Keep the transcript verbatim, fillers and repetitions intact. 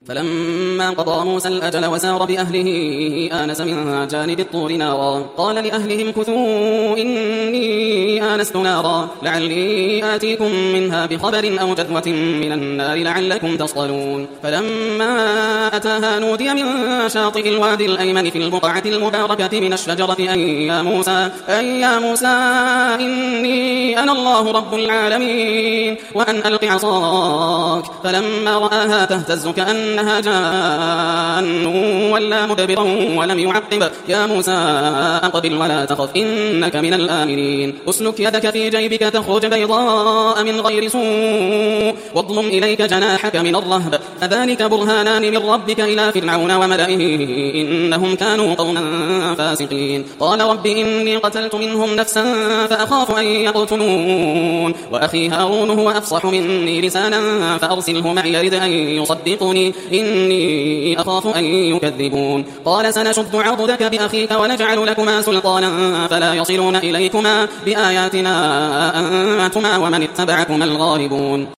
فلما قضى موسى الأجل وسار بأهله آنس من جانب الطور نارا قال لأهلهم كثوا إني آنست نارا لعلي آتيكم منها بخبر أو جذوة من النار لعلكم تصطلون فلما أتاها نودي من شاطئ الوادي الأيمن في البقعة المباركة من الشجرة أن يا موسى, أن يا موسى إني أنا الله رب العالمين وأن ألق عصاك فلما رآها تهتز كأنها جان ولا مدبرا ولم يعقب يا موسى أقبل ولا تخف إنك من الآمنين أسلك يدك في جيبك تخرج بيضاء من غير سوء واضمم إليك جناحك من الرهب فذلك برهانان من ربك إلى فرعون وملئه إنهم كانوا قوما فاسقين قال رب إني قتلت منهم نفسا فأخاف أن يقتلون وأخي هارون هو أفصح مني لسانا فأرسله معي يرد أن يصدقني إني أخاف أن يكذبون قال سنشد عضدك بأخيك ونجعل لكما سلطانا فلا يصلون إليكما بآياتنا أنتما ومن اتبعكما الغالبون